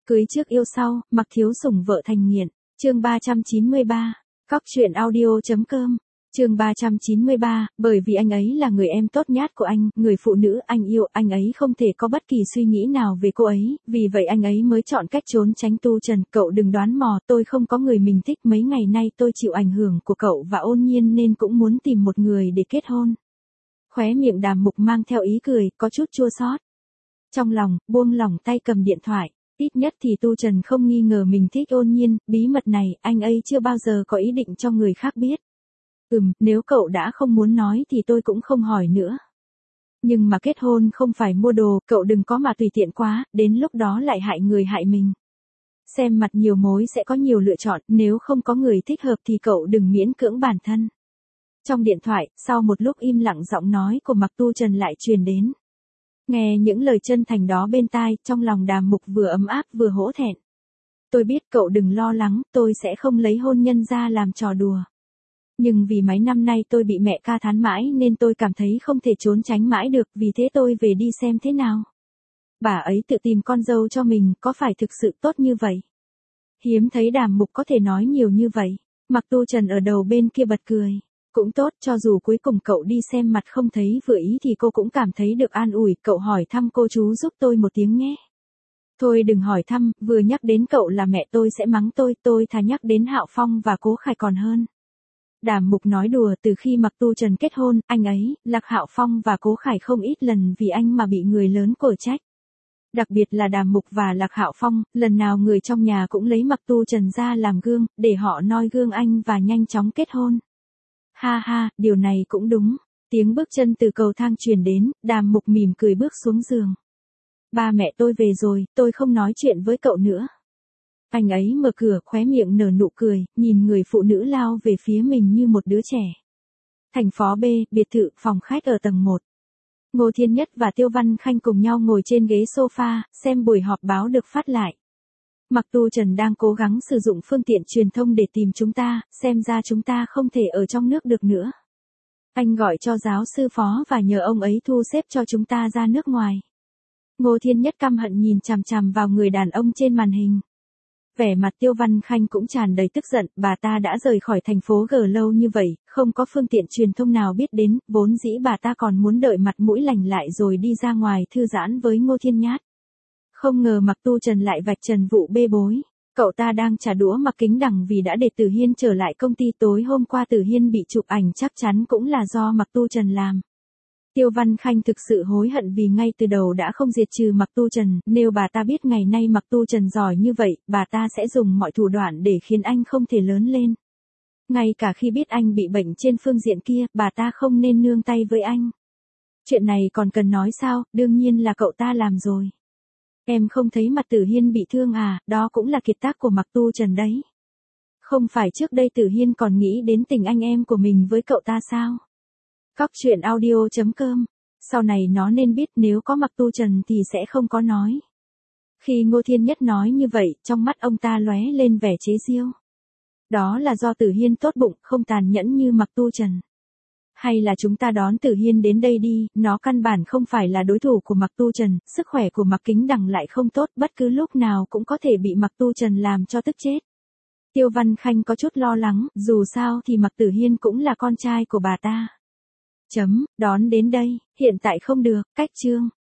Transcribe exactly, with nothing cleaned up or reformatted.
Cưới trước yêu sau, mặc thiếu sủng vợ thành nghiện. Chương ba trăm chín mươi ba. Cóc truyện audio chấm com. Chương ba trăm chín mươi ba, bởi vì anh ấy là người em tốt nhát của anh, người phụ nữ anh yêu, anh ấy không thể có bất kỳ suy nghĩ nào về cô ấy, vì vậy anh ấy mới chọn cách trốn tránh Tu Trần. Cậu đừng đoán mò, tôi không có người mình thích, mấy ngày nay tôi chịu ảnh hưởng của cậu và Ôn Nhiên nên cũng muốn tìm một người để kết hôn. Khóe miệng Đàm Mục mang theo ý cười, có chút chua xót. Trong lòng, buông lỏng tay cầm điện thoại. Ít nhất thì Tu Trần không nghi ngờ mình thích Ôn Nhiên, bí mật này, anh ấy chưa bao giờ có ý định cho người khác biết. Ừm, nếu cậu đã không muốn nói thì tôi cũng không hỏi nữa. Nhưng mà kết hôn không phải mua đồ, cậu đừng có mà tùy tiện quá, đến lúc đó lại hại người hại mình. Xem mặt nhiều mối sẽ có nhiều lựa chọn, nếu không có người thích hợp thì cậu đừng miễn cưỡng bản thân. Trong điện thoại, sau một lúc im lặng giọng nói của Mạc Tu Trần lại truyền đến. Nghe những lời chân thành đó bên tai, trong lòng Đàm Mục vừa ấm áp vừa hổ thẹn. Tôi biết cậu đừng lo lắng, tôi sẽ không lấy hôn nhân ra làm trò đùa. Nhưng vì mấy năm nay tôi bị mẹ ca thán mãi nên tôi cảm thấy không thể trốn tránh mãi được, vì thế tôi về đi xem thế nào. Bà ấy tự tìm con dâu cho mình, có phải thực sự tốt như vậy? Hiếm thấy Đàm Mục có thể nói nhiều như vậy. Mạc Tu Trần ở đầu bên kia bật cười. Cũng tốt, cho dù cuối cùng cậu đi xem mặt không thấy vừa ý thì cô cũng cảm thấy được an ủi. Cậu hỏi thăm cô chú giúp tôi một tiếng nhé. Thôi đừng hỏi thăm, vừa nhắc đến cậu là mẹ tôi sẽ mắng tôi, tôi thà nhắc đến Hạo Phong và Cố Khải còn hơn. Đàm Mục nói đùa, từ khi Mạc Tu Trần kết hôn, anh ấy, Lạc Hạo Phong và Cố Khải không ít lần vì anh mà bị người lớn cổ trách. Đặc biệt là Đàm Mục và Lạc Hạo Phong, lần nào người trong nhà cũng lấy Mạc Tu Trần ra làm gương, để họ noi gương anh và nhanh chóng kết hôn. Ha ha, điều này cũng đúng. Tiếng bước chân từ cầu thang truyền đến, Đàm Mục mỉm cười bước xuống giường. Ba mẹ tôi về rồi, tôi không nói chuyện với cậu nữa. Anh ấy mở cửa, khóe miệng nở nụ cười, nhìn người phụ nữ lao về phía mình như một đứa trẻ. Thành phố B, biệt thự, phòng khách ở tầng một. Ngô Thiên Nhất và Tiêu Văn Khanh cùng nhau ngồi trên ghế sofa, xem buổi họp báo được phát lại. Mạc Tu Trần đang cố gắng sử dụng phương tiện truyền thông để tìm chúng ta, xem ra chúng ta không thể ở trong nước được nữa. Anh gọi cho giáo sư phó và nhờ ông ấy thu xếp cho chúng ta ra nước ngoài. Ngô Thiên Nhất căm hận nhìn chằm chằm vào người đàn ông trên màn hình. Vẻ mặt Tiêu Văn Khanh cũng tràn đầy tức giận, bà ta đã rời khỏi thành phố G lâu như vậy, không có phương tiện truyền thông nào biết đến, vốn dĩ bà ta còn muốn đợi mặt mũi lành lại rồi đi ra ngoài thư giãn với Ngô Thiên Nhát. Không ngờ Mạc Tu Trần lại vạch trần vụ bê bối. Cậu ta đang trả đũa Mạc Kính Đằng vì đã để Tử Hiên trở lại công ty tối hôm qua. Tử Hiên bị chụp ảnh chắc chắn cũng là do Mạc Tu Trần làm. Tiêu Văn Khanh thực sự hối hận vì ngay từ đầu đã không diệt trừ Mạc Tu Trần, nếu bà ta biết ngày nay Mạc Tu Trần giỏi như vậy, bà ta sẽ dùng mọi thủ đoạn để khiến anh không thể lớn lên. Ngay cả khi biết anh bị bệnh trên phương diện kia, bà ta không nên nương tay với anh. Chuyện này còn cần nói sao, đương nhiên là cậu ta làm rồi. Em không thấy mặt Tử Hiên bị thương à, đó cũng là kiệt tác của Mạc Tu Trần đấy. Không phải trước đây Tử Hiên còn nghĩ đến tình anh em của mình với cậu ta sao? Cóc truyện audio chấm com. Sau này nó nên biết nếu có Mạc Tu Trần thì sẽ không có nói. Khi Ngô Thiên Nhất nói như vậy, trong mắt ông ta lóe lên vẻ chế giễu. Đó là do Tử Hiên tốt bụng, không tàn nhẫn như Mạc Tu Trần. Hay là chúng ta đón Tử Hiên đến đây đi, nó căn bản không phải là đối thủ của Mạc Tu Trần, sức khỏe của Mạc Kính Đằng lại không tốt, bất cứ lúc nào cũng có thể bị Mạc Tu Trần làm cho tức chết. Tiêu Văn Khanh có chút lo lắng, dù sao thì Mạc Tử Hiên cũng là con trai của bà ta. Chấm, đón đến đây, hiện tại không được, cách chương.